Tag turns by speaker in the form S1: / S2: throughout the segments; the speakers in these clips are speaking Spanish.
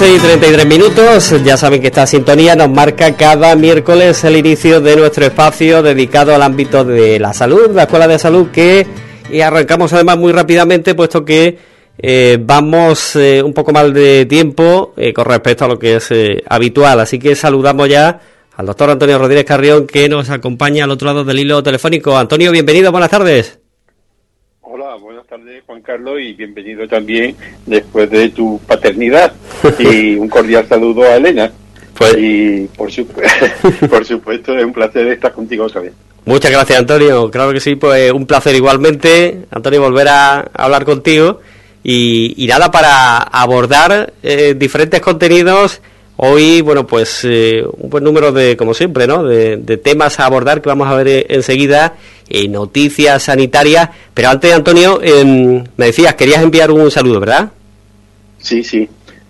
S1: 11:33. Ya saben que esta sintonía nos marca cada miércoles el inicio de nuestro espacio dedicado al ámbito de la salud, la Escuela de Salud, que arrancamos además muy rápidamente, puesto que vamos un poco mal de tiempo con respecto a lo que es habitual. Así que saludamos ya al doctor Antonio Rodríguez Carrión, que nos acompaña al otro lado del hilo telefónico. Antonio, bienvenido, buenas tardes.
S2: Hola, buenas tardes, Juan Carlos, y bienvenido también después de tu paternidad. Y un cordial saludo a Elena.
S1: Pues,
S2: y por supuesto, es un placer estar contigo otra vez.
S1: Muchas gracias, Antonio. Claro que sí, pues un placer igualmente, Antonio, volver a hablar contigo. Y nada, para abordar diferentes contenidos. Hoy, bueno, pues un buen número de, como siempre, ¿no?, de temas a abordar que vamos a ver enseguida, noticias sanitarias. Pero antes, Antonio, me decías, querías enviar un saludo, ¿verdad?
S2: Sí,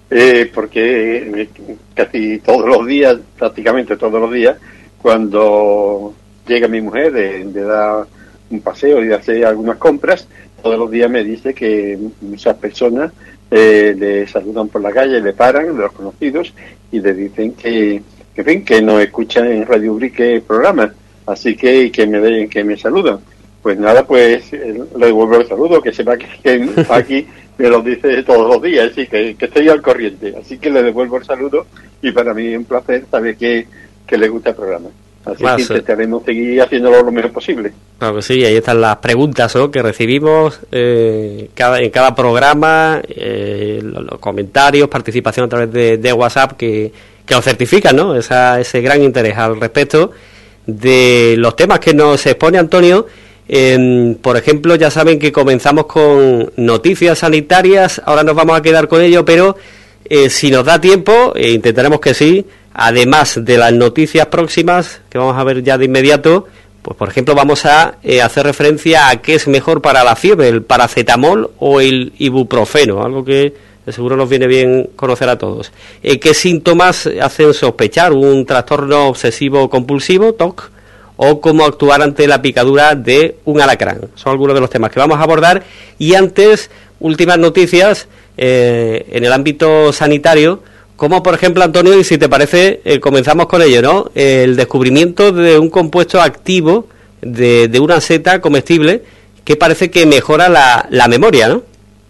S2: porque casi todos los días, prácticamente todos los días, cuando llega mi mujer de dar un paseo y de hacer algunas compras, todos los días me dice que muchas personas le saludan por la calle, le paran, los conocidos, y le dicen que nos escuchan en Radio Ubrique el programa, así que me saludan. Pues nada, pues le devuelvo el saludo, que sepa que aquí me lo dice todos los días, así que estoy al corriente, así que le devuelvo el saludo, y para mí es un placer saber que le gusta el programa. Así que intentaremos seguir haciéndolo lo mejor posible. Claro
S1: que sí, ahí están las preguntas, ¿no?, que recibimos en cada programa, los comentarios, participación a través de WhatsApp que nos certifican, ¿no?, ese gran interés al respecto de los temas que nos expone Antonio. Por ejemplo, ya saben que comenzamos con noticias sanitarias, ahora nos vamos a quedar con ello, pero si nos da tiempo, intentaremos que sí. Además de las noticias próximas, que vamos a ver ya de inmediato, pues por ejemplo vamos a hacer referencia a qué es mejor para la fiebre, el paracetamol o el ibuprofeno, algo que seguro nos viene bien conocer a todos. ¿Qué síntomas hacen sospechar un trastorno obsesivo compulsivo, TOC, o cómo actuar ante la picadura de un alacrán? Son algunos de los temas que vamos a abordar. Y antes, últimas noticias en el ámbito sanitario, como por ejemplo, Antonio, y si te parece, comenzamos con ello, ¿no? El descubrimiento de un compuesto activo de una seta comestible que parece que mejora la memoria, ¿no?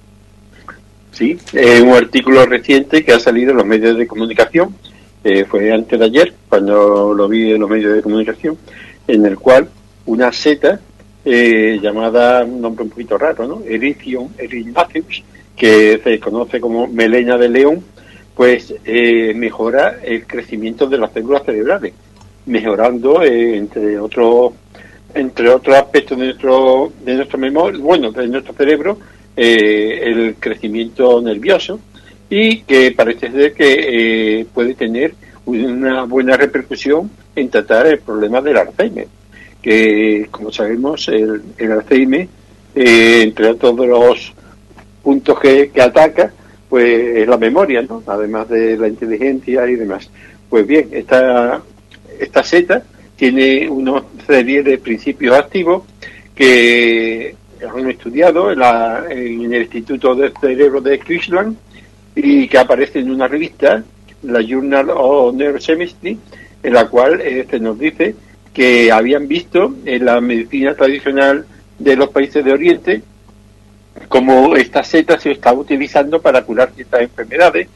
S2: Sí, un artículo reciente que ha salido en los medios de comunicación, fue antes de ayer, cuando lo vi en los medios de comunicación, en el cual una seta llamada, un nombre un poquito raro, ¿no?, Erythronium erinaceus, que se conoce como melena de león, pues mejora el crecimiento de las células cerebrales, mejorando entre otros aspectos de nuestra memoria, de nuestro cerebro, el crecimiento nervioso, y que parece ser que puede tener una buena repercusión en tratar el problema del Alzheimer, que como sabemos el Alzheimer, entre todos los puntos que ataca, pues es la memoria, ¿no?, además de la inteligencia y demás. Pues bien, esta seta tiene una serie de principios activos que han estudiado en el Instituto del Cerebro de Cleveland, y que aparece en una revista, la Journal of Neurochemistry, en la cual se nos dice que habían visto en la medicina tradicional de los países de Oriente como esta seta se estaba utilizando para curar ciertas enfermedades,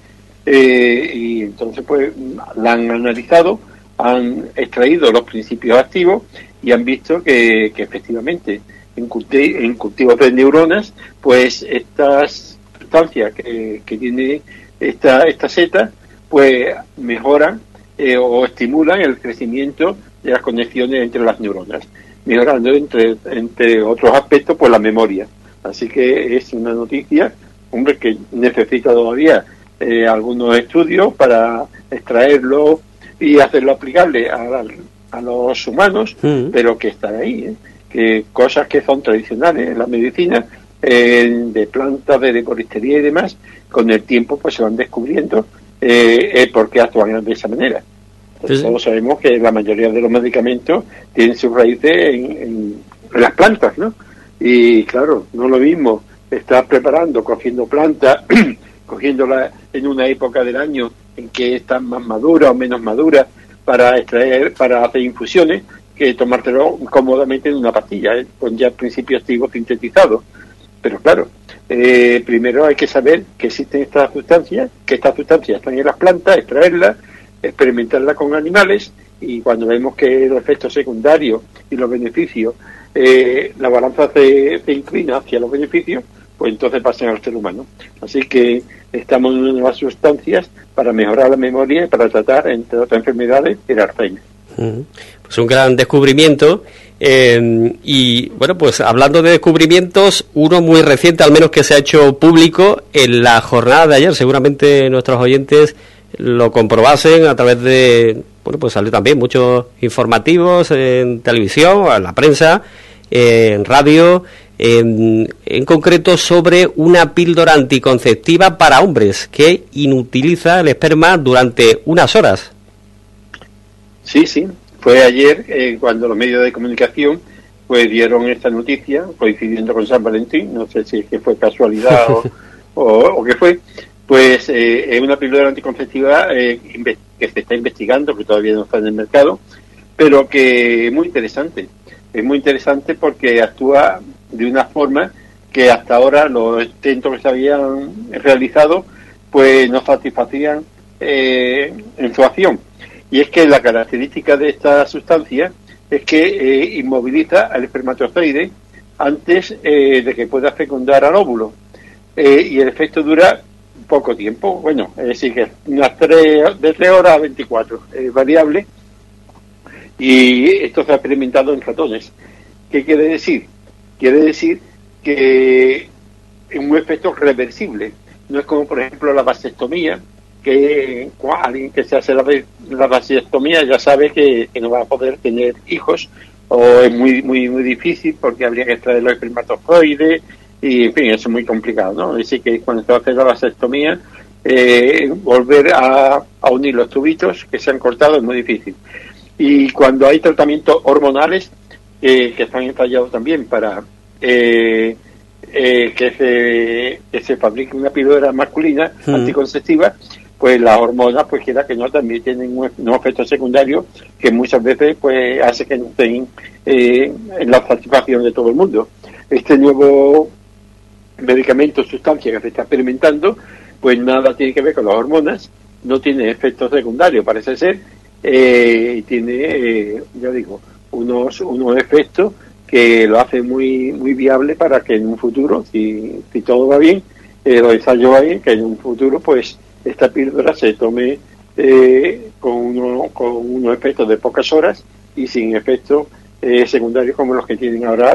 S2: y entonces pues la han analizado, han extraído los principios activos y han visto que efectivamente en cultivos de neuronas, pues estas sustancias que tiene esta seta pues mejoran o estimulan el crecimiento de las conexiones entre las neuronas, mejorando entre otros aspectos pues la memoria. Así que es una noticia, hombre, que necesita todavía algunos estudios para extraerlo y hacerlo aplicable a los humanos, pero que están ahí, que cosas que son tradicionales en la medicina, de plantas, de herboristería y demás, con el tiempo pues se van descubriendo por qué actúan de esa manera. Entonces, todos sabemos que la mayoría de los medicamentos tienen sus raíces en las plantas, ¿no? Y claro, no es lo mismo estar cogiendo plantas cogiéndola en una época del año en que están más maduras o menos maduras para extraer, para hacer infusiones, que tomártelo cómodamente en una pastilla, con ya principios activos sintetizados. Pero claro, primero hay que saber que existen estas sustancias, que estas sustancias están en las plantas, extraerlas, experimentarlas con animales, y cuando vemos que los efectos secundarios y los beneficios, la balanza se inclina hacia los beneficios, pues entonces pasan al ser humano. Así que estamos en nuevas sustancias para mejorar la memoria y para tratar, entre otras enfermedades, el Alzheimer.
S1: Pues un gran descubrimiento. Y bueno, pues hablando de descubrimientos, uno muy reciente, al menos que se ha hecho público en la jornada de ayer. Seguramente nuestros oyentes lo comprobasen a través de, bueno, pues salió también muchos informativos en televisión, en la prensa, en radio, en concreto sobre una píldora anticonceptiva para hombres que inutiliza el esperma durante unas horas.
S2: Sí, fue ayer cuando los medios de comunicación pues dieron esta noticia, coincidiendo con San Valentín, no sé si es que fue casualidad o qué fue. Pues es una píldora anticonceptiva que se está investigando, que todavía no está en el mercado, pero que es muy interesante. Es muy interesante porque actúa de una forma que hasta ahora los intentos que se habían realizado pues no satisfacían en su acción. Y es que la característica de esta sustancia es que inmoviliza al espermatozoide antes de que pueda fecundar al óvulo. Y el efecto dura poco tiempo, bueno, es decir, que de 3 horas a 24, variable, y esto se ha experimentado en ratones. ¿Qué quiere decir? Quiere decir que es un efecto reversible, no es como por ejemplo la vasectomía, que alguien que se hace la vasectomía ya sabe que no va a poder tener hijos, o es muy difícil porque habría que extraer los espermatozoides, y en fin, eso es muy complicado, ¿no? Es decir, que cuando se hace la vasectomía, volver a unir los tubitos que se han cortado es muy difícil. Y cuando hay tratamientos hormonales que están ensayado también para que se fabrique una píldora masculina anticonceptiva, pues las hormonas, pues quiera que no, también tienen unos efectos secundarios que muchas veces pues hace que no estén en la satisfacción de todo el mundo. Este nuevo medicamento, sustancia que se está experimentando, pues nada tiene que ver con las hormonas, no tiene efectos secundarios, parece ser, tiene, ya digo, unos efectos que lo hace muy viable para que en un futuro, si todo va bien, los ensayos va bien, que en un futuro pues esta píldora se tome con unos efectos de pocas horas y sin efectos secundarios como los que tienen ahora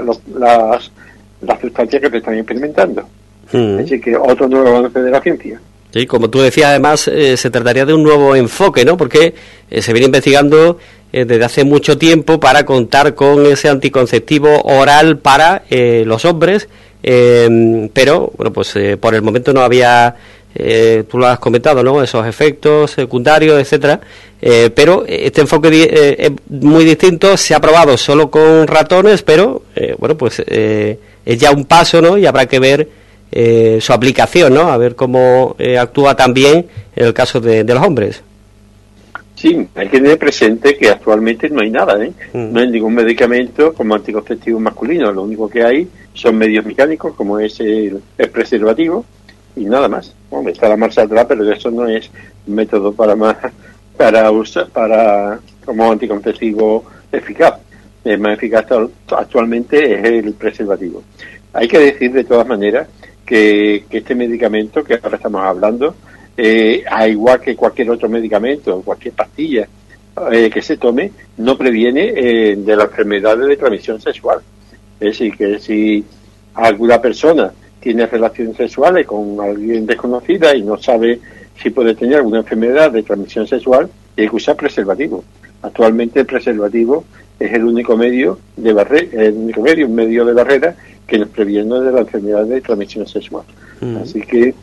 S2: las sustancias que se están experimentando. Así que otro nuevo avance de la ciencia.
S1: Sí, como tú decías, además, se trataría de un nuevo enfoque, ¿no? Porque se viene investigando desde hace mucho tiempo para contar con ese anticonceptivo oral para los hombres, pero, bueno, pues por el momento no había, tú lo has comentado, ¿no? Esos efectos secundarios, etcétera, pero este enfoque es muy distinto, se ha probado solo con ratones, pero, bueno, pues es ya un paso, ¿no? Y habrá que ver su aplicación, ¿no? A ver cómo actúa también en el caso de los hombres.
S2: Sí, hay que tener presente que actualmente no hay nada, no hay ningún medicamento como anticonceptivo masculino, lo único que hay son medios mecánicos como es el preservativo y nada más. Bueno, está la marcha atrás, pero eso no es un método para usar como anticonceptivo eficaz. El más eficaz actualmente es el preservativo. Hay que decir de todas maneras que este medicamento que ahora estamos hablando, al igual que cualquier otro medicamento, cualquier pastilla que se tome, no previene de las enfermedades de transmisión sexual. Es decir, que si alguna persona tiene relaciones sexuales con alguien desconocida y no sabe si puede tener alguna enfermedad de transmisión sexual, hay que usar preservativo. Actualmente el preservativo es el único medio de un medio de barrera que nos previene de la enfermedad de transmisión sexual. Así que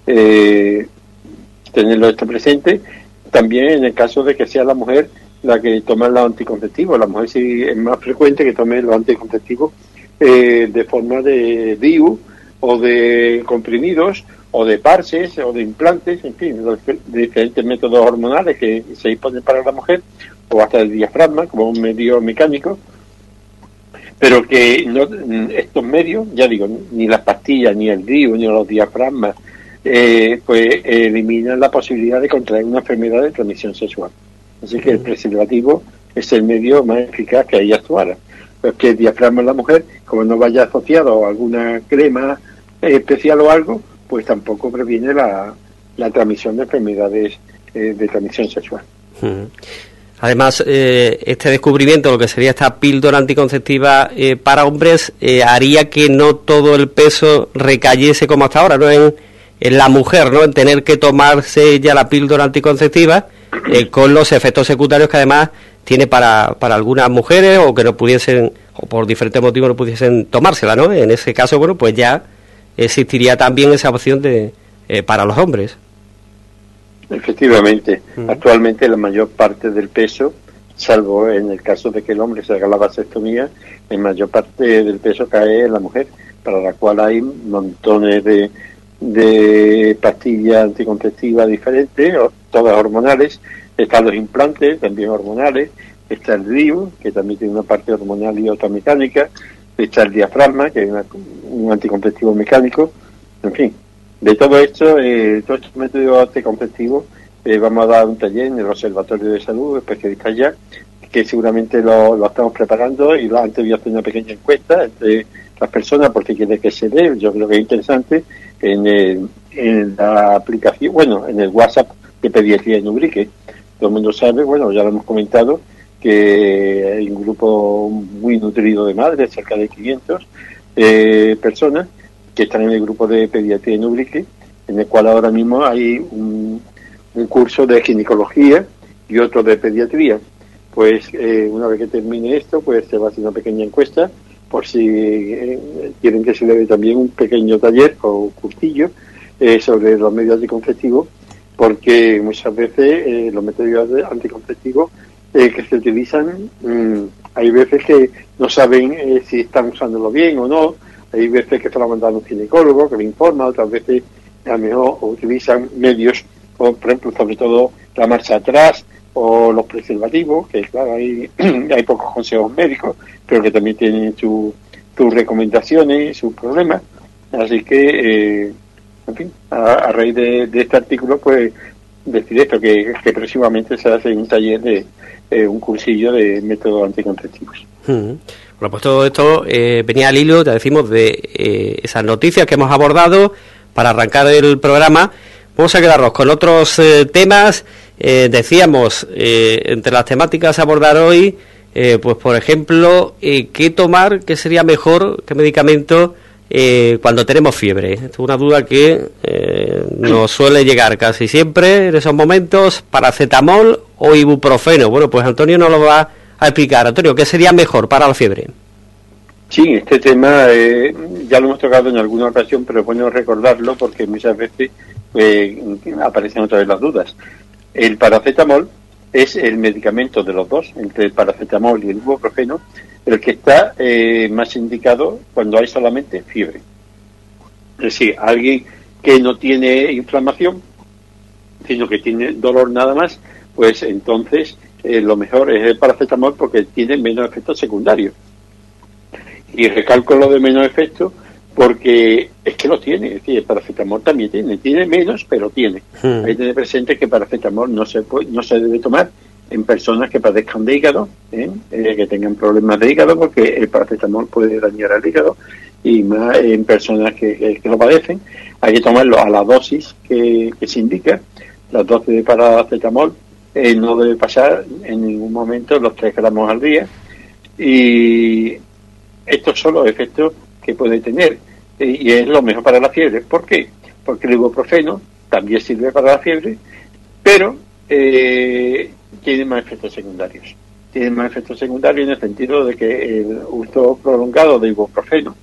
S2: tenerlo esto presente. También en el caso de que sea la mujer la que toma los anticonceptivos, la mujer sí es más frecuente que tome los anticonceptivos de forma de DIU o de comprimidos o de parches, o de implantes, en fin, de diferentes métodos hormonales que se disponen para la mujer, o hasta el diafragma, como un medio mecánico, pero que no, estos medios, ya digo, ni las pastillas, ni el DIU, ni los diafragmas, pues eliminan la posibilidad de contraer una enfermedad de transmisión sexual. Así que el preservativo es el medio más eficaz que ahí actuara. Pues que el diafragma en la mujer, como no vaya asociado a alguna crema especial o algo, pues tampoco previene la transmisión de enfermedades de transmisión sexual.
S1: Además, este descubrimiento, lo que sería esta píldora anticonceptiva para hombres, haría que no todo el peso recayese como hasta ahora, ¿no? En la mujer, ¿no? En tener que tomarse ya la píldora anticonceptiva, con los efectos secundarios que además tiene para algunas mujeres, o que no pudiesen, o por diferentes motivos no pudiesen tomársela, ¿no? En ese caso, bueno, pues ya existiría también esa opción de para los hombres.
S2: Efectivamente, actualmente la mayor parte del peso, salvo en el caso de que el hombre se haga la vasectomía, la mayor parte del peso cae en la mujer, para la cual hay montones de pastillas anticonceptivas diferentes, todas hormonales. Están los implantes, también hormonales. Está el DIU, que también tiene una parte hormonal y otra mecánica. Está el diafragma, que es un anticonceptivo mecánico. En fin, de todo esto, todos estos métodos anticonceptivos, vamos a dar un taller en el Observatorio de Salud, especialistas ya, que seguramente lo estamos preparando, y antes voy a hacer una pequeña encuesta entre las personas, porque quiere que se dé. Yo creo que es interesante en la aplicación, bueno, en el WhatsApp de Pediatría en Ubrique. Todo el mundo sabe, bueno, ya lo hemos comentado, que hay un grupo muy nutrido de madres, cerca de 500 personas, que están en el grupo de Pediatría en Ubrique, en el cual ahora mismo hay un curso de ginecología y otro de pediatría. Pues una vez que termine esto, pues se va a hacer una pequeña encuesta, por si quieren que se le dé también un pequeño taller o cursillo sobre los medios anticonceptivos, porque muchas veces los métodos anticonceptivos que se utilizan, hay veces que no saben si están usándolo bien o no. Hay veces que se lo mandan a un ginecólogo que le informa, otras veces a lo mejor utilizan medios, por ejemplo, sobre todo la marcha atrás o los preservativos, que claro, hay pocos consejos médicos, pero que también tienen sus recomendaciones y sus problemas. Así que, en fin, a raíz de este artículo, pues decir esto, que próximamente se hace un taller de un cursillo de métodos anticonceptivos.
S1: Bueno, pues todo esto venía al hilo, ya decimos, de esas noticias que hemos abordado para arrancar el programa. Vamos a quedarnos con otros temas. Decíamos, entre las temáticas a abordar hoy, pues por ejemplo, qué tomar, qué sería mejor, qué medicamento cuando tenemos fiebre. Esto es una duda que nos suele llegar casi siempre en esos momentos: paracetamol o ibuprofeno. Bueno, pues Antonio nos lo va a explicar. Antonio, ¿qué sería mejor para la fiebre?
S2: Sí, este tema ya lo hemos tocado en alguna ocasión, pero es bueno recordarlo porque muchas veces aparecen otra vez las dudas. El paracetamol es el medicamento de los dos, entre el paracetamol y el ibuprofeno, el que está más indicado cuando hay solamente fiebre. Es decir, alguien que no tiene inflamación, sino que tiene dolor nada más, pues entonces lo mejor es el paracetamol porque tiene menos efectos secundarios. Y recalco lo de menos efectos porque es que lo tiene. Es decir, el paracetamol también tiene menos, pero tiene. Hay que tener presente que paracetamol no se debe tomar en personas que padezcan de hígado, que tengan problemas de hígado, porque el paracetamol puede dañar al hígado, y más en personas que lo padecen. Hay que tomarlo a la dosis que se indica. La dosis de paracetamol no debe pasar en ningún momento los 3 gramos al día, y estos son los efectos que puede tener, y es lo mejor para la fiebre. ¿Por qué? Porque el ibuprofeno también sirve para la fiebre, pero tiene más efectos secundarios. Tiene más efectos secundarios en el sentido de que el uso prolongado de ibuprofeno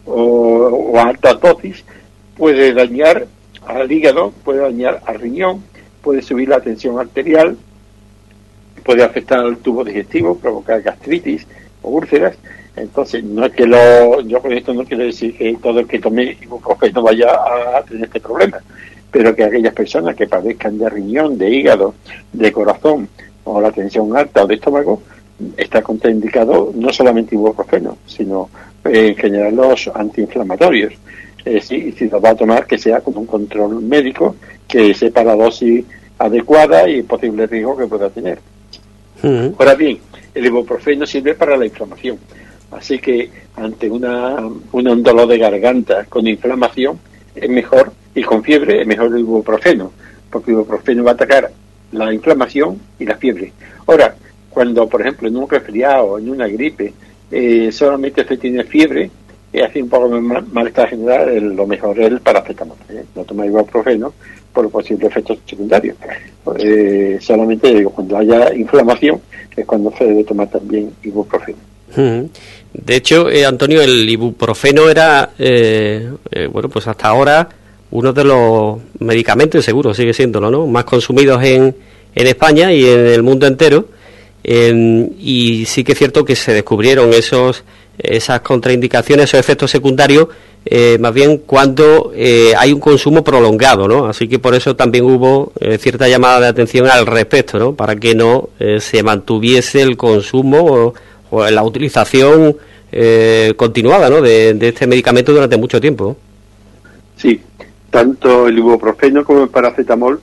S2: o a alta dosis puede dañar al hígado, puede dañar al riñón, puede subir la tensión arterial, puede afectar al tubo digestivo, provocar gastritis o úlceras. Entonces, no es que yo con esto no quiero decir que todo el que tome ibuprofeno vaya a tener este problema, pero que aquellas personas que padezcan de riñón, de hígado, de corazón, o la tensión alta o de estómago, está contraindicado no solamente ibuprofeno, sino en general los antiinflamatorios. Si lo va a tomar, que sea con un control médico, que sepa la dosis adecuada y el posible riesgo que pueda tener. Ahora bien, el ibuprofeno sirve para la inflamación, así que ante un dolor de garganta con inflamación es mejor, y con fiebre es mejor el ibuprofeno, porque el ibuprofeno va a atacar la inflamación y la fiebre. Ahora, cuando por ejemplo en un resfriado, en una gripe, solamente se tiene fiebre, hace un poco de malestar general, lo mejor es el paracetamol, no tomar ibuprofeno por los posibles efectos secundarios. Solamente cuando haya inflamación es cuando se debe tomar también ibuprofeno.
S1: De hecho, Antonio, el ibuprofeno era, bueno, pues hasta ahora uno de los medicamentos, seguro sigue siéndolo, ¿no?, más consumidos en España y en el mundo entero. Y sí que es cierto que se descubrieron esas contraindicaciones, esos efectos secundarios, más bien cuando hay un consumo prolongado, ¿no? Así que por eso también hubo cierta llamada de atención al respecto, ¿no?, para que no se mantuviese el consumo o la utilización continuada, ¿no?, de este medicamento durante mucho tiempo.
S2: Sí, tanto el ibuprofeno como el paracetamol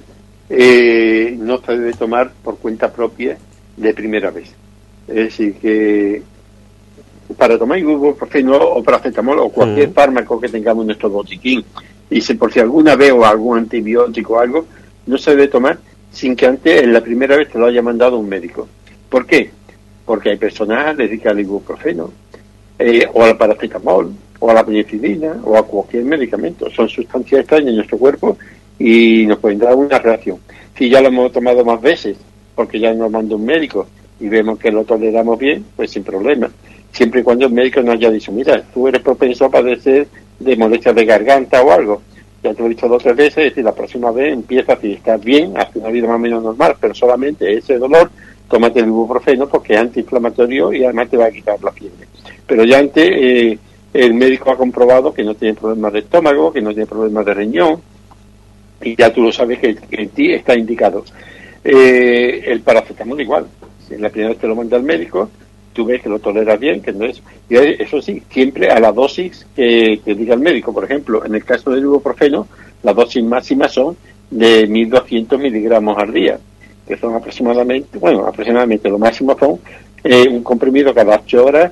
S2: no se debe tomar por cuenta propia de primera vez. Es decir, que para tomar ibuprofeno o paracetamol o cualquier fármaco que tengamos en nuestro botiquín, y por si alguna vez o algún antibiótico o algo, no se debe tomar sin que antes, en la primera vez, te lo haya mandado un médico. ¿Por qué? Porque hay personas alérgicas al ibuprofeno, o al paracetamol, o a la penicilina, o a cualquier medicamento. Son sustancias extrañas en nuestro cuerpo y nos pueden dar una reacción. Si ya lo hemos tomado más veces, porque ya nos manda un médico y vemos que lo toleramos bien, pues sin problema. Siempre y cuando el médico nos haya dicho, mira, tú eres propenso a padecer de molestias de garganta o algo. Ya te lo he dicho 2 o 3 veces, es decir, la próxima vez empieza, si estás bien, hace una vida más o menos normal, pero solamente ese dolor, tómate el ibuprofeno porque es antiinflamatorio y además te va a quitar la fiebre. Pero ya antes el médico ha comprobado que no tiene problemas de estómago, que no tiene problemas de riñón, y ya tú lo sabes que en ti está indicado. El paracetamol igual, si la primera vez te lo manda el médico, tú ves que lo toleras bien, que no es, y eso sí, siempre a la dosis que diga el médico. Por ejemplo, en el caso del ibuprofeno, las dosis máximas son de 1.200 miligramos al día, que son aproximadamente lo máximo son un comprimido cada 8 horas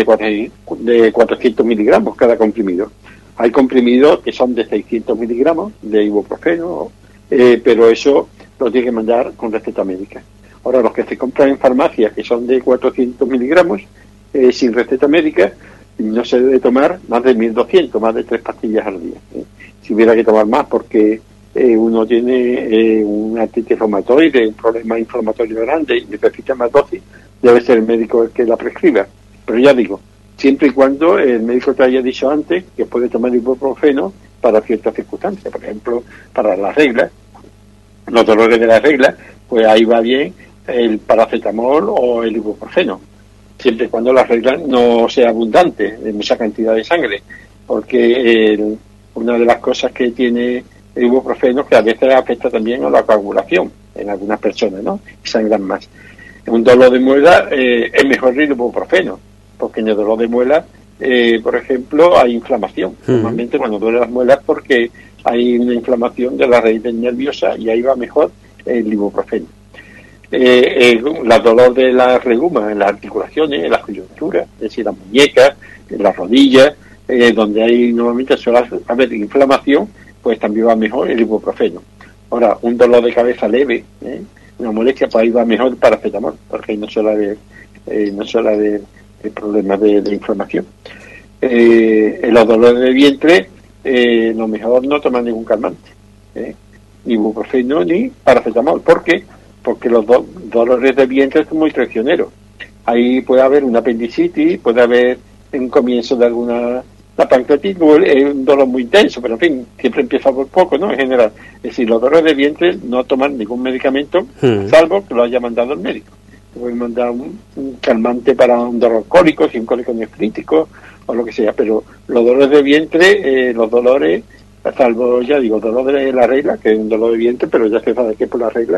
S2: de 400 miligramos cada comprimido. Hay comprimidos que son de 600 miligramos de ibuprofeno, pero eso lo tiene que mandar con receta médica. Ahora, los que se compran en farmacias, que son de 400 miligramos, sin receta médica, no se debe tomar más de 1.200, más de 3 pastillas al día. Si hubiera que tomar más porque uno tiene un artritis reumatoide, un problema inflamatorio grande y necesita más dosis, debe ser el médico el que la prescriba. Pero ya digo, siempre y cuando el médico te haya dicho antes que puede tomar ibuprofeno para ciertas circunstancias. Por ejemplo, para las reglas, los dolores de la regla, pues ahí va bien el paracetamol o el ibuprofeno, siempre y cuando la regla no sea abundante, de mucha cantidad de sangre, porque una de las cosas que tiene el ibuprofeno es que a veces afecta también a la coagulación en algunas personas, ¿no?, y sangran más. En un dolor de muela es mejor el ibuprofeno, porque en el dolor de muela, por ejemplo, hay inflamación. Normalmente cuando duele las muelas porque hay una inflamación de la raíz nerviosa y ahí va mejor el ibuprofeno. El dolor de la reuma en las articulaciones, en las coyunturas, es decir, las muñecas, en las rodillas, donde hay normalmente suele haber inflamación, pues también va mejor el ibuprofeno. Ahora, un dolor de cabeza leve, una molestia, pues ahí va mejor el paracetamol, porque ahí no suele haber problemas de inflamación. En los dolores de vientre, lo mejor no tomar ningún calmante, ni ibuprofeno ni paracetamol. ¿Por qué? Porque los dolores de vientre son muy traicioneros. Ahí puede haber una apendicitis, puede haber un comienzo de la pancreatitis, es un dolor muy intenso, pero en fin, siempre empieza por poco, ¿no?, en general. Es decir, los dolores de vientre no toman ningún medicamento, salvo que lo haya mandado el médico. te pueden mandar un calmante para un dolor cólico, si un cólico nefrítico o lo que sea, pero los dolores de vientre, los dolores, salvo, ya digo, dolor de la regla, que es un dolor de vientre, pero ya se sabe que es por la regla,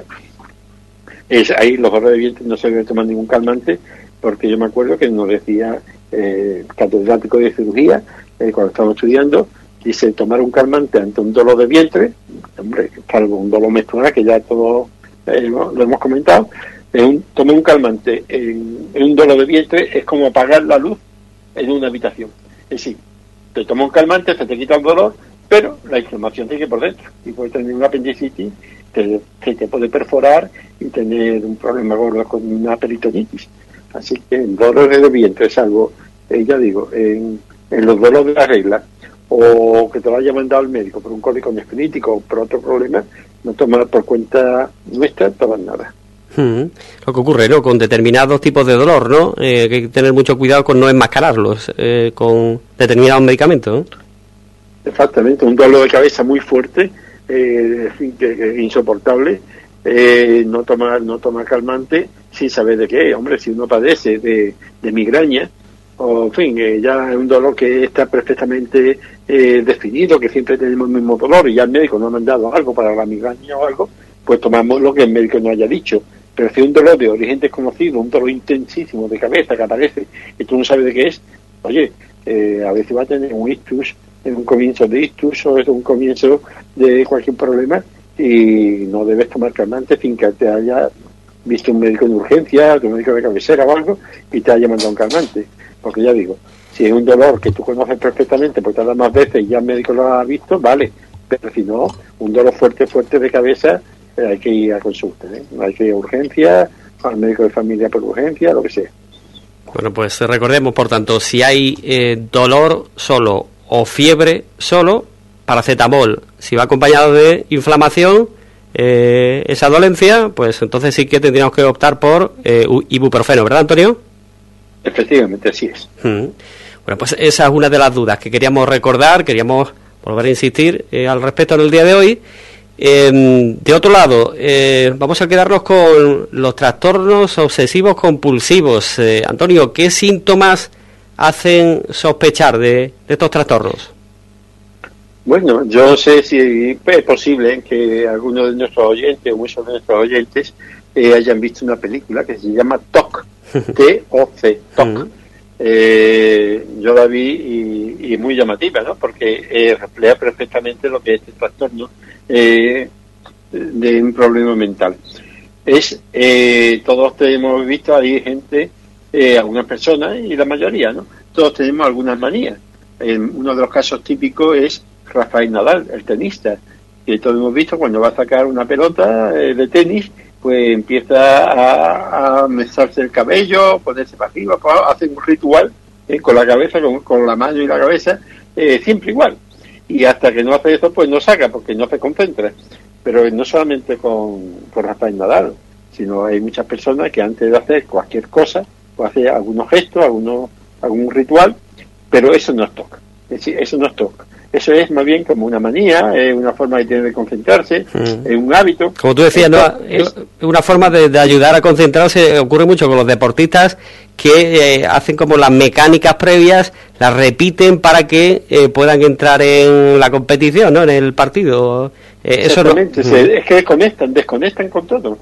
S2: ahí los dolores de vientre no se debe tomar ningún calmante, porque yo me acuerdo que nos decía catedrático de cirugía, cuando estábamos estudiando, dice, tomar un calmante ante un dolor de vientre, hombre, salvo un dolor menstrual, que ya todos lo hemos comentado, tomar un calmante en un dolor de vientre es como apagar la luz en una habitación. Es decir, te toma un calmante, se te quita el dolor, pero la inflamación sigue por dentro, y puedes tener una apendicitis, te puede perforar y tener un problema gordo con una peritonitis. Así que en dolores de vientre, salvo, ya digo, en los dolores de la regla, o que te lo haya mandado el médico por un cólico nefrítico o por otro problema, no tomar por cuenta nuestra, tomar nada.
S1: Lo que ocurre, ¿no?, con determinados tipos de dolor, ¿no? Que hay que tener mucho cuidado con no enmascararlos con determinados medicamentos, ¿no?
S2: Exactamente, un dolor de cabeza muy fuerte, que insoportable, no tomar calmante sin saber de qué. Hombre, si uno padece de migraña, o en fin, ya es un dolor que está perfectamente definido, que siempre tenemos el mismo dolor y ya el médico nos ha mandado algo para la migraña o algo, pues tomamos lo que el médico nos haya dicho. Pero si es un dolor de origen desconocido, un dolor intensísimo de cabeza que aparece y tú no sabes de qué es, oye, a veces va a tener un ictus, un comienzo de ictus o es un comienzo de cualquier problema y no debes tomar calmante sin que te haya visto un médico de urgencia, un médico de cabecera o algo y te haya mandado un calmante. Porque ya digo, si es un dolor que tú conoces perfectamente porque te ha dado más veces y ya el médico lo ha visto, vale, pero si no, un dolor fuerte de cabeza, hay que ir a consulta, hay que ir a urgencia, al médico de familia por urgencia, lo que sea.
S1: Bueno, pues recordemos, por tanto, si hay dolor solo o fiebre solo, paracetamol. Si va acompañado de inflamación, esa dolencia, pues entonces sí que tendríamos que optar por ibuprofeno, ¿verdad, Antonio?
S2: Efectivamente, así es.
S1: Bueno, pues esa es una de las dudas que queríamos recordar, queríamos volver a insistir al respecto en el día de hoy. De otro lado, vamos a quedarnos con los trastornos obsesivos compulsivos. Antonio, ¿qué síntomas hacen sospechar de estos trastornos?
S2: Bueno, yo no sé si es posible que algunos de nuestros oyentes o muchos de nuestros oyentes hayan visto una película que se llama TOC, T-O-C, TOC. Yo la vi y es muy llamativa, ¿no? Porque refleja perfectamente lo que es este trastorno de un problema mental. Todos hemos visto, hay gente, algunas personas y la mayoría, ¿no? Todos tenemos algunas manías. Uno de los casos típicos es Rafael Nadal, el tenista, que todos hemos visto cuando va a sacar una pelota de tenis, pues empieza a mesarse el cabello, ponerse para arriba, hace un ritual con la cabeza, con la mano y la cabeza, siempre igual. Y hasta que no hace eso, pues no saca, porque no se concentra. Pero no solamente con Rafael Nadal, sino hay muchas personas que antes de hacer cualquier cosa, pues hace algunos gestos, algún ritual, pero eso no es TOC. Es decir, eso no es TOC. Eso es más bien como una manía, es una forma que tiene de concentrarse, es un hábito.
S1: Como tú decías, ¿no? Es una forma de ayudar a concentrarse. Ocurre mucho con los deportistas que hacen como las mecánicas previas, las repiten para que puedan entrar en la competición, ¿no? En el partido.
S2: Exactamente, eso no. Es que desconectan con todo.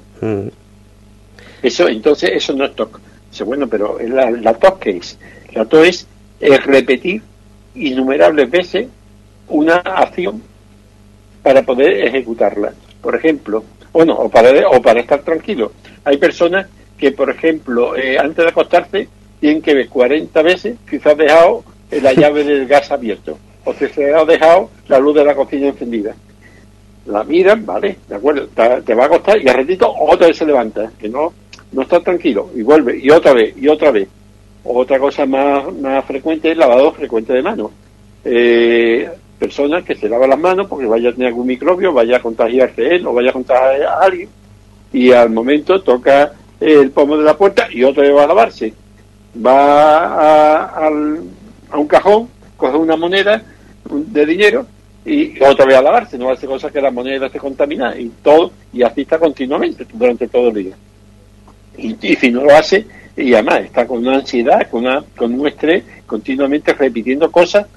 S2: Entonces eso no es TOC. Bueno, pero la TOC, ¿qué es? La TOC es repetir innumerables veces una acción para poder ejecutarla. Por ejemplo, o para estar tranquilo. Hay personas que, por ejemplo, antes de acostarse, tienen que ver 40 veces si se ha dejado la llave del gas abierto o si se ha dejado la luz de la cocina encendida. La miran, vale, de acuerdo, te va a acostar y al ratito otra vez se levanta, que no está tranquilo, y vuelve, y otra vez, y otra vez. Otra cosa más frecuente es lavado frecuente de manos. Personas que se lavan las manos porque vaya a tener algún microbio, vaya a contagiarse él o vaya a contagiar a alguien, y al momento toca el pomo de la puerta y otra vez va a lavarse. Va a un cajón, coge una moneda de dinero y otra vez a lavarse. No hace cosa que la moneda esté contaminada y así está continuamente durante todo el día. Y si no lo hace, y además está con una ansiedad, con un estrés, continuamente repitiendo cosas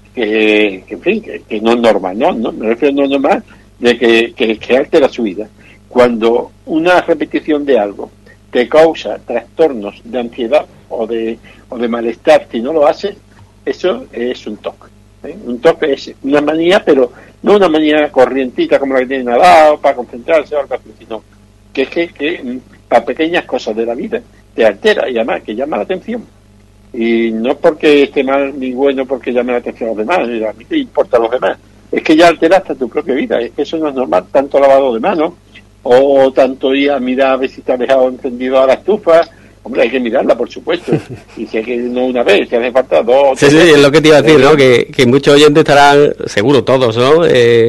S2: en fin, que no es normal, ¿no? Me refiero a no normal, de que altera su vida. Cuando una repetición de algo te causa trastornos de ansiedad o de malestar, si no lo haces, eso es un TOC. Un TOC es una manía, pero no una manía corrientita como la que tienen al lado para concentrarse o algo así, sino que es que para pequeñas cosas de la vida te altera y además que llama la atención. Y no porque esté mal ni bueno porque llame la atención a los demás, a mí te importa a los demás, es que ya altera hasta tu propia vida, es que eso no es normal, tanto lavado de manos o tanto ir a mirar a ver si te has dejado encendido a la estufa. Hombre, hay que mirarla, por supuesto, y si hay que no una vez, si hace falta dos.
S1: Sí, es lo que te iba a decir, ¿no? Que muchos oyentes estarán, seguro todos, ¿no?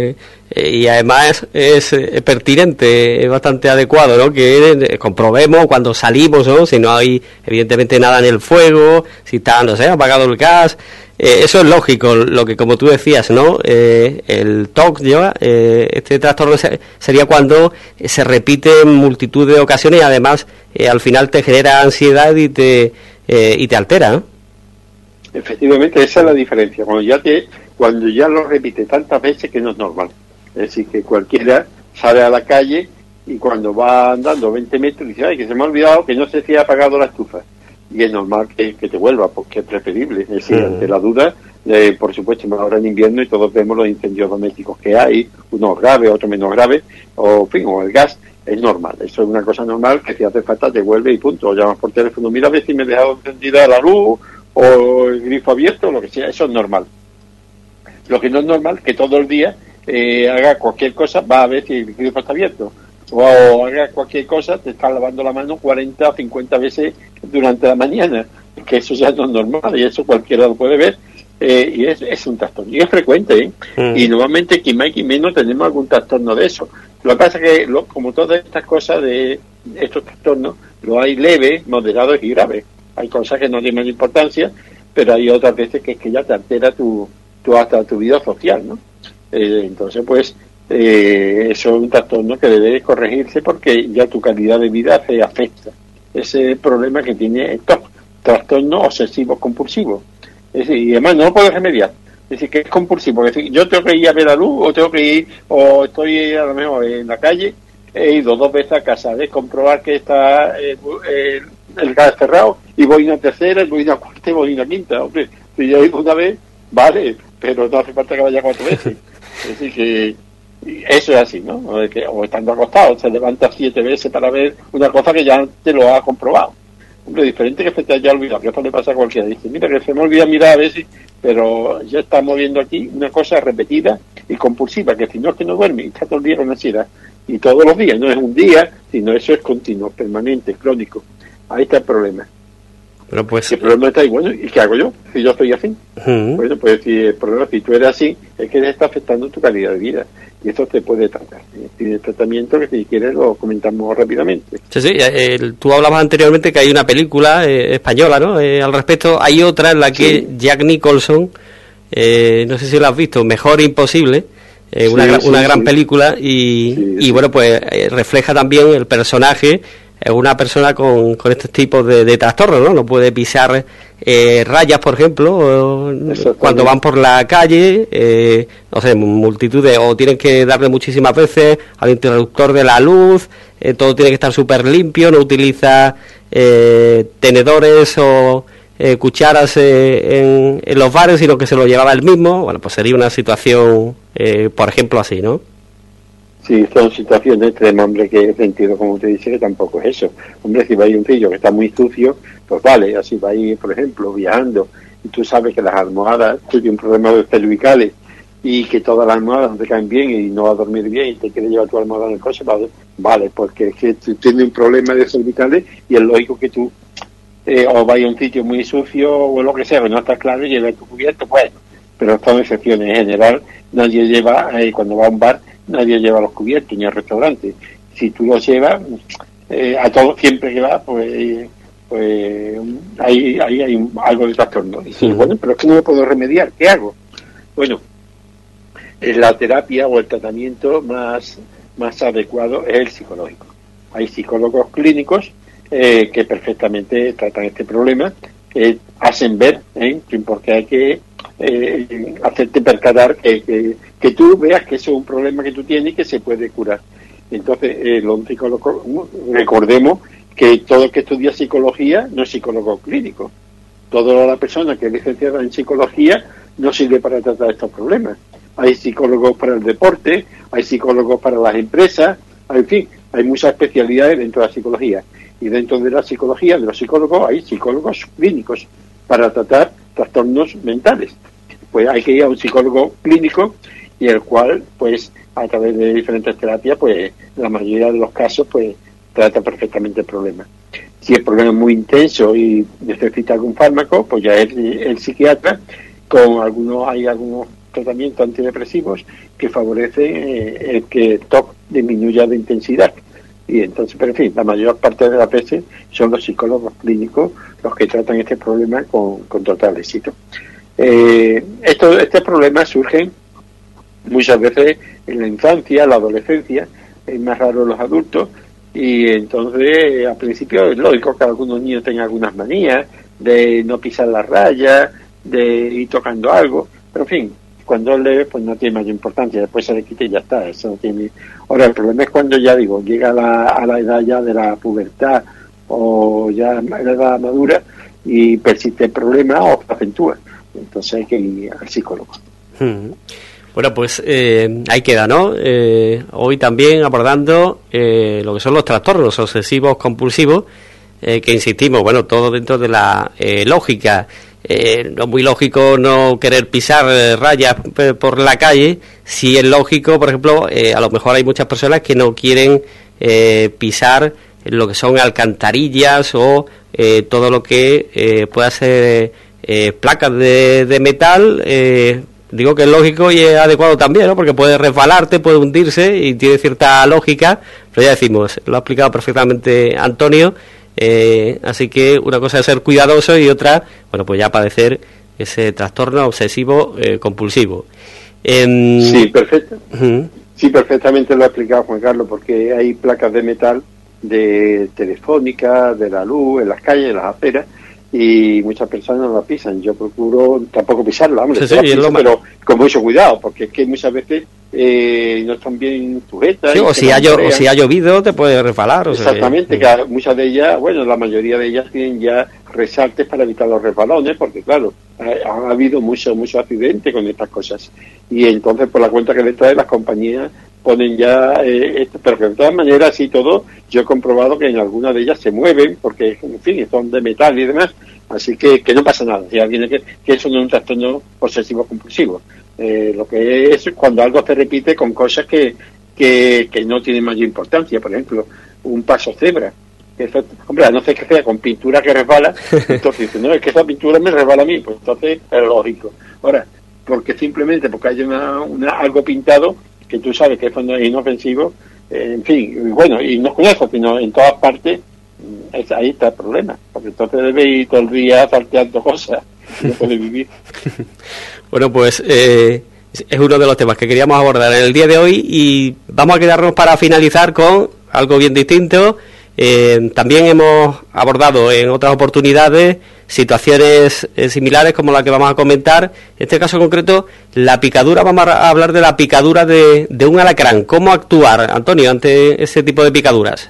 S1: Y además es pertinente, es bastante adecuado, ¿no? Que comprobemos cuando salimos, ¿no? Si no hay evidentemente nada en el fuego, si está, no sé, apagado el gas. Eso es lógico, lo que como tú decías, ¿no? El TOC lleva, este trastorno sería cuando se repite en multitud de ocasiones y además al final te genera ansiedad y te altera, ¿no?
S2: Efectivamente, esa es la diferencia, cuando ya lo repite tantas veces que no es normal. Es decir, que cualquiera sale a la calle y cuando va andando 20 metros dice, ay, que se me ha olvidado que no sé si ha apagado la estufa. Y es normal que te vuelva, porque es preferible. Es decir, ante la duda, por supuesto, ahora en invierno y todos vemos los incendios domésticos que hay, unos graves, otros menos graves, o el gas, es normal. Eso es una cosa normal, que si hace falta te vuelve y punto. O llamas por teléfono, mira a ver si me he dejado encendida la luz, o el grifo abierto, o lo que sea, eso es normal. Lo que no es normal es que todo el día haga cualquier cosa, va a ver si el grifo está abierto. O haga cualquier cosa, te estás lavando la mano 40 o 50 veces durante la mañana, que eso ya no es normal y eso cualquiera lo puede ver, y es un trastorno, y es frecuente, y normalmente quien más y quien menos tenemos algún trastorno de eso. Lo que pasa es que, como todas estas cosas de estos trastornos, lo hay leves, moderados y graves. Hay cosas que no tienen importancia, pero hay otras veces que es que ya te altera hasta tu vida social, ¿no? Entonces, pues, eso es un trastorno que debe corregirse porque ya tu calidad de vida se afecta. Ese problema que tiene estos trastornos obsesivos compulsivos. Es decir, y además no lo puedes remediar. Es decir, que es compulsivo. Es decir, yo tengo que ir a ver la luz, o tengo que ir, o estoy a lo mejor en la calle, he ido 2 veces a casa de comprobar que está el gas cerrado, y voy una tercera, voy una cuarta, y voy una quinta. Hombre, si yo he ido una vez, vale, pero no hace falta que vaya 4 veces. Es decir, que eso es así, ¿no? O estando acostado, se levanta 7 veces para ver una cosa que ya te lo ha comprobado. Hombre, diferente que se te haya olvidado, que eso le pasa a cualquiera. Dice, mira, que se me olvida mirar a ver si... Pero ya estamos viendo aquí una cosa repetida y compulsiva, que si no es que no duerme, y está todo el día con ansiedad. Y todos los días, no es un día, sino eso es continuo, permanente, crónico. Ahí está el problema.
S1: Pero pues,
S2: el problema está ahí, bueno, ¿y qué hago yo? Si yo estoy así. Bueno, pues si el problema, si tú eres así, es que te está afectando tu calidad de vida. Y eso te puede tratar. Tiene tratamiento que si quieres lo comentamos rápidamente.
S1: Sí, tú hablabas anteriormente que hay una película española, ¿no? Al respecto, hay otra en la que Jack Nicholson, no sé si la has visto, Mejor Imposible, una gran película y bueno, pues refleja también el personaje. Es una persona con estos tipos de trastornos, ¿no? No puede pisar rayas, por ejemplo, cuando van por la calle, no sé, multitud o tienen que darle muchísimas veces al interruptor de la luz, todo tiene que estar súper limpio, no utiliza tenedores o cucharas en los bares, sino que se lo llevaba él mismo. Bueno, pues sería una situación, por ejemplo, así, ¿no?
S2: Sí, son situaciones extremas, hombre, que he sentido, como te dice, que tampoco es eso. Hombre, si va a ir un sitio que está muy sucio, pues vale, así va a ir, por ejemplo, viajando, y tú sabes que las almohadas, tú tienes un problema de cervicales, y que todas las almohadas no te caen bien, y no vas a dormir bien, y te quieres llevar tu almohada en el coche, vale, porque es que tú tienes un problema de cervicales, y es lógico que tú, o vayas a un sitio muy sucio, o lo que sea, que no estás claro, y lleves tu cubierto, bueno, pero son excepciones. En general, nadie lleva, cuando va a un bar, nadie lleva los cubiertos ni al restaurante. Si tú los llevas, a todos siempre que va, pues ahí hay algo de trastorno. Y dices, bueno, pero es que no lo puedo remediar, ¿qué hago? Bueno, la terapia o el tratamiento más adecuado es el psicológico. Hay psicólogos clínicos que perfectamente tratan este problema, hacen ver, porque hay que hacerte percatar que tú veas que eso es un problema que tú tienes y que se puede curar. Entonces, los psicólogos, recordemos que todo el que estudia psicología no es psicólogo clínico. Toda la persona que es licenciada en psicología no sirve para tratar estos problemas. Hay psicólogos para el deporte, hay psicólogos para las empresas, en fin, hay muchas especialidades dentro de la psicología. Y dentro de la psicología, de los psicólogos, hay psicólogos clínicos para tratar trastornos mentales. Pues hay que ir a un psicólogo clínico y el cual, pues, a través de diferentes terapias, pues, la mayoría de los casos, pues, trata perfectamente el problema. Si el problema es muy intenso y necesita algún fármaco, pues ya el psiquiatra, hay algunos tratamientos antidepresivos que favorecen el que el TOC disminuya de intensidad. Y entonces, pero en fin, la mayor parte de las veces son los psicólogos clínicos los que tratan este problema con total éxito. Estos problemas surgen muchas veces en la infancia, la adolescencia, es más raro en los adultos, y entonces al principio es lógico que algunos niños tengan algunas manías de no pisar la raya, de ir tocando algo, pero en fin, cuando es leve pues no tiene mayor importancia, después se le quita y ya está, eso no tiene. Ahora el problema es cuando ya llega a la edad ya de la pubertad o ya a la edad madura y persiste el problema o se acentúa, entonces hay que ir al psicólogo.
S1: Bueno, pues ahí queda, ¿no? Hoy también abordando lo que son los trastornos obsesivos compulsivos, que insistimos, bueno, todo dentro de la lógica. No es muy lógico no querer pisar rayas por la calle. Sí es lógico, por ejemplo, a lo mejor hay muchas personas que no quieren pisar lo que son alcantarillas o todo lo que pueda ser placas de metal. Digo que es lógico y es adecuado también, ¿no? Porque puede resbalarte, puede hundirse y tiene cierta lógica, pero ya decimos, lo ha explicado perfectamente Antonio, así que una cosa es ser cuidadoso y otra, bueno, pues ya padecer ese trastorno obsesivo compulsivo.
S2: Sí, perfecto. Sí, perfectamente lo ha explicado Juan Carlos, porque hay placas de metal de telefónica, de la luz, en las calles, en las aceras, y muchas personas no la pisan. Yo procuro tampoco pisarla, hombre,
S1: sí,
S2: pero con mucho cuidado, porque es que muchas veces no están bien sujetas.
S1: Sí, o si ha llovido te puede resbalar.
S2: Exactamente, que muchas de ellas, bueno, la mayoría de ellas tienen ya resaltes para evitar los resbalones, porque claro, ha habido muchos accidentes con estas cosas. Y entonces, por la cuenta que les trae, las compañías ponen ya pero que de todas maneras y todo, yo he comprobado que en algunas de ellas se mueven porque, en fin, son de metal y demás, así que no pasa nada. Si alguien que eso no es un trastorno obsesivo compulsivo, lo que es cuando algo se repite con cosas que no tienen mayor importancia. Por ejemplo, un paso cebra, que eso, hombre, a no ser que sea con pintura que resbala, entonces dice, no, es que esa pintura me resbala a mí, pues entonces es lógico. Ahora, porque simplemente porque hay algo pintado que tú sabes que es inofensivo, en fin, bueno, y no con eso, sino en todas partes, ahí está el problema, porque entonces debe ir todo el día salteando cosas y no puede vivir.
S1: Bueno, pues es uno de los temas que queríamos abordar en el día de hoy y vamos a quedarnos para finalizar con algo bien distinto. También hemos abordado en otras oportunidades situaciones similares como la que vamos a comentar. En este caso concreto, la picadura, vamos a hablar de la picadura de un alacrán. ¿Cómo actuar, Antonio, ante ese tipo de picaduras?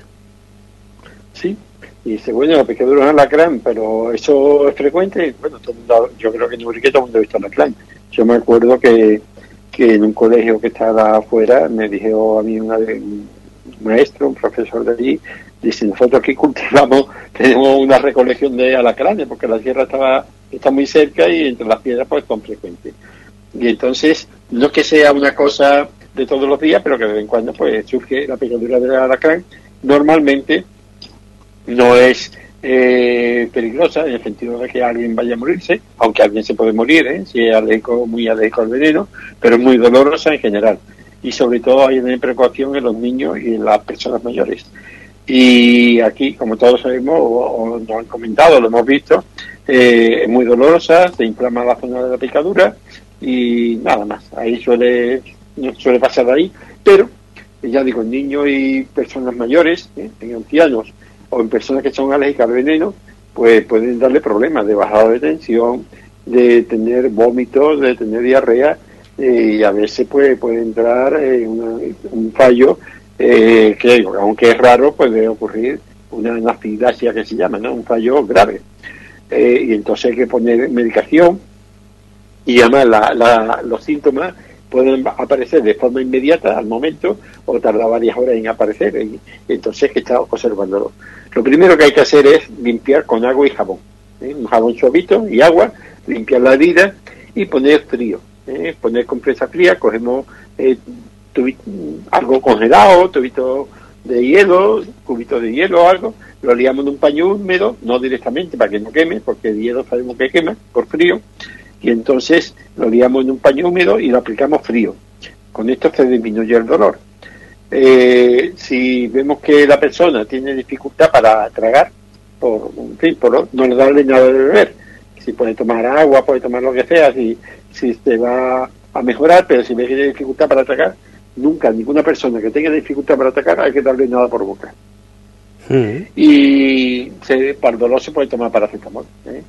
S2: Sí, y bueno, la picadura de un alacrán, pero eso es frecuente. Bueno, yo creo que en Urique todo el mundo ha visto alacrán. Yo me acuerdo que en un colegio que estaba afuera me dijo a mí un maestro, un profesor de allí, dice, nosotros aquí tenemos una recolección de alacranes porque la sierra está muy cerca y entre las piedras pues son frecuentes. Y entonces, no es que sea una cosa de todos los días, pero que de vez en cuando pues surge la picadura del alacrán. Normalmente no es peligrosa en el sentido de que alguien vaya a morirse, aunque alguien se puede morir, si es muy alérgico al veneno, pero es muy dolorosa en general. Y sobre todo hay una precaución en los niños y en las personas mayores. Y aquí, como todos sabemos, o nos han comentado, lo hemos visto, es muy dolorosa, se inflama la zona de la picadura y nada más. Ahí suele pasar ahí, pero ya digo, niños y personas mayores, en ancianos o en personas que son alérgicas al veneno, pues pueden darle problemas de bajada de tensión, de tener vómitos, de tener diarrea, y a veces puede entrar un fallo que, aunque es raro, puede ocurrir una anafilaxia que se llama, ¿no? Un fallo grave. Y entonces hay que poner medicación, y además los síntomas pueden aparecer de forma inmediata al momento o tardar varias horas en aparecer, y entonces hay que estar observándolo. Lo primero que hay que hacer es limpiar con agua y jabón, un jabón suavito y agua, limpiar la herida y poner frío, poner compresa fría, cogemos algo congelado, tubito de hielo, cubito de hielo o algo, lo liamos en un paño húmedo, no directamente para que no queme, porque el hielo sabemos que quema por frío, y entonces lo liamos en un paño húmedo y lo aplicamos frío. Con esto se disminuye el dolor. Si vemos que la persona tiene dificultad para tragar, por no le darle nada de beber, si puede tomar agua, puede tomar lo que sea, si se va a mejorar, pero si ve que tiene dificultad para tragar, nunca, ninguna persona que tenga dificultad para tragar hay que darle nada por boca. Y para el dolor se puede tomar paracetamol,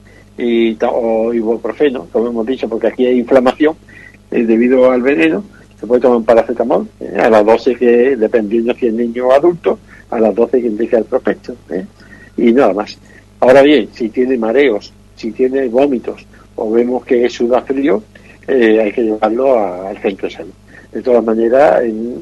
S2: o ibuprofeno, como hemos dicho, porque aquí hay inflamación debido al veneno. Se puede tomar un paracetamol a las 12, que dependiendo si es niño o adulto, a las 12 que indica el prospecto, y nada más. Ahora bien, si tiene mareos, si tiene vómitos o vemos que suda frío, hay que llevarlo al centro de salud. De todas maneras,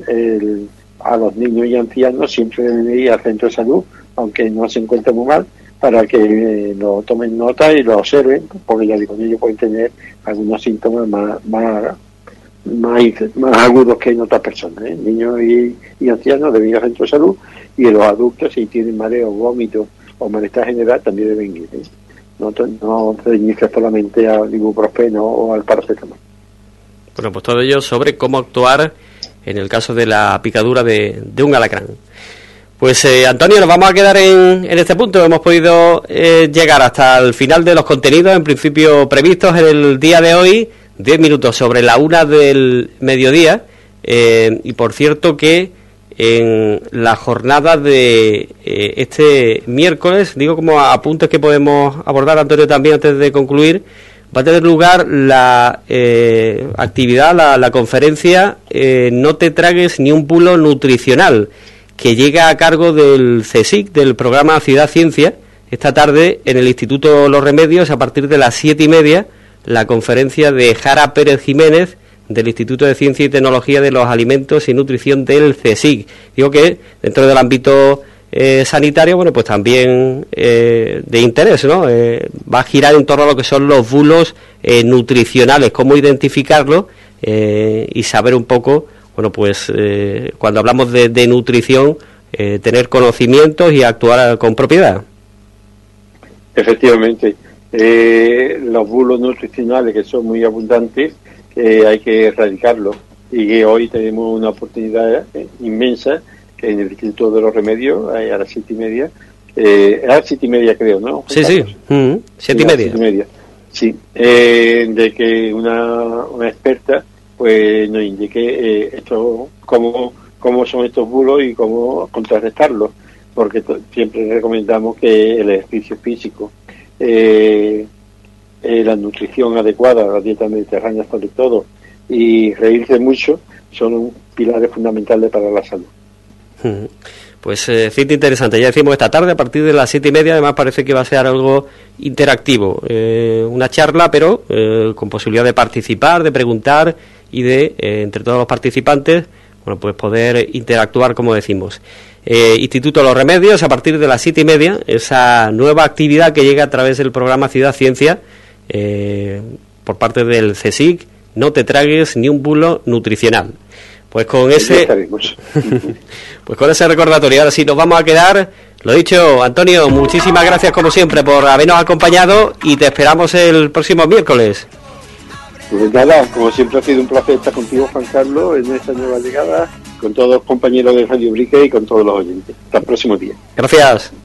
S2: a los niños y ancianos siempre deben ir al centro de salud, aunque no se encuentren muy mal, para que lo tomen nota y lo observen, porque ya digo, ellos pueden tener algunos síntomas más agudos que en otras personas. Niños y ancianos deben ir al centro de salud, y los adultos, si tienen mareo, vómito o malestar general, también deben ir. No ceñirse solamente al ibuprofeno o al paracetamol.
S1: Bueno, pues todo ello sobre cómo actuar en el caso de la picadura de un alacrán. Pues Antonio, nos vamos a quedar en este punto. Hemos podido llegar hasta el final de los contenidos, en principio previstos en el día de hoy, 10 minutos sobre la 1 del mediodía, y por cierto que en la jornada de este miércoles, digo como apuntes que podemos abordar, Antonio, también antes de concluir, va a tener lugar la actividad, la conferencia No te tragues ni un bulo nutricional, que llega a cargo del CSIC, del programa Ciudad Ciencia, esta tarde en el Instituto Los Remedios, a partir de las 7:30, la conferencia de Jara Pérez Jiménez, del Instituto de Ciencia y Tecnología de los Alimentos y Nutrición del CSIC. Digo que dentro del ámbito sanitario, bueno, pues también de interés, ¿no? Va a girar en torno a lo que son los bulos nutricionales, cómo identificarlos y saber un poco, bueno, pues cuando hablamos de nutrición, tener conocimientos y actuar con propiedad.
S2: Efectivamente, los bulos nutricionales, que son muy abundantes, hay que erradicarlos, y que hoy tenemos una oportunidad inmensa en el Instituto de los Remedios, a las 7:30, a las 7:30 creo, ¿no?
S1: Sí, sí, 7:30.
S2: Sí, de que una experta pues nos indique esto, cómo son estos bulos y cómo contrarrestarlos, porque siempre recomendamos que el ejercicio físico, la nutrición adecuada, la dieta mediterránea sobre todo, y reírse mucho, son pilares fundamentales para la salud.
S1: Pues cita interesante, ya decimos esta tarde a partir de las 7:30, además parece que va a ser algo interactivo, una charla, pero con posibilidad de participar, de preguntar y de, entre todos los participantes, bueno, pues poder interactuar, como decimos. Instituto Los Remedios, a partir de las 7:30, esa nueva actividad que llega a través del programa Ciudad Ciencia, por parte del CSIC, No te tragues ni un bulo nutricional. Pues con ese recordatorio, ahora sí nos vamos a quedar. Lo dicho, Antonio, muchísimas gracias como siempre por habernos acompañado y te esperamos el próximo miércoles.
S2: Pues nada, como siempre ha sido un placer estar contigo, Juan Carlos, en esta nueva llegada, con todos los compañeros de Radio Brique y con todos los oyentes. Hasta el próximo día.
S1: Gracias.